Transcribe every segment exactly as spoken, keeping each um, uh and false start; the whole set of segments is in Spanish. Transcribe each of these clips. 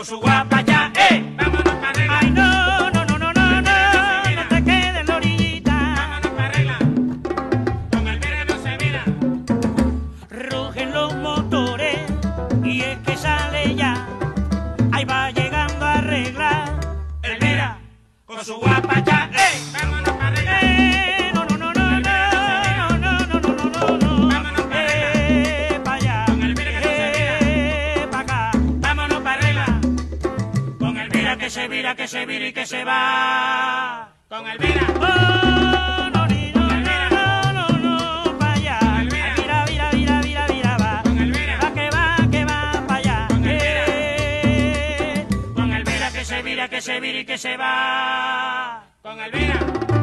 con su guapa ya, ¡eh! Vámonos para arreglar. Ay, no, no, no, no, no, no, no te quedes en la orillita. Vámonos para arreglar. Con Elvira no se mira. Rugen los motores y es que sale ya. Ahí va llegando a arreglar. Elvira Con su guapa ya, ¡eh! Vámonos para arreglar. Eh, no, no, no, no, no, no, no, no, no, no, no. Vámonos para Eh, pa' allá. Con Elvira que no se mira. Eh, pa' acá. Vámonos para arreglar. Con Mira Elvira que se vira, que se vira y que se va. Con Elvira. Oh, no, ni, no, no, no, no, no, pa' allá. Ay, mira, mira, mira, mira, mira, va. Con Elvira. Va, que va, que va pa' allá. Con Elvira. Eh, Con Elvira mira que se vira, que se vira y que se va. Con Elvira.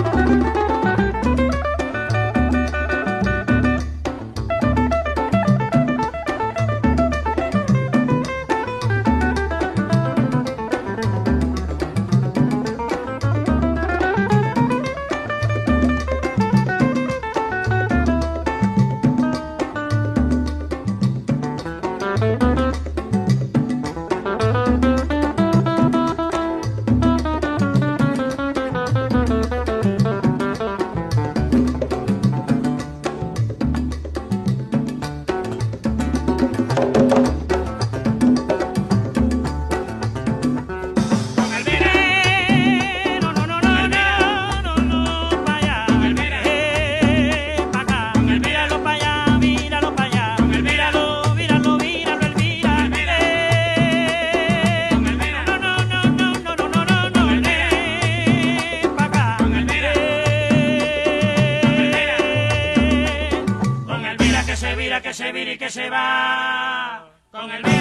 Con Elvira. Eh, no, no, no, no, no, no, no, pa' allá. Con Elvira. Eh, pa' acá. Con Elvira. Míralo pa' allá, míralo pa' allá. Con Elvira. Míralo, míralo, míralo, Elvira. Con Elvira. Eh, Con Elvira. no, no, no, no, no, no, no, no, no. Con Elvira. Eh, pa' acá. Con Elvira. Eh, Con Elvira que se vira, que se vira y que se va. Con Elvira.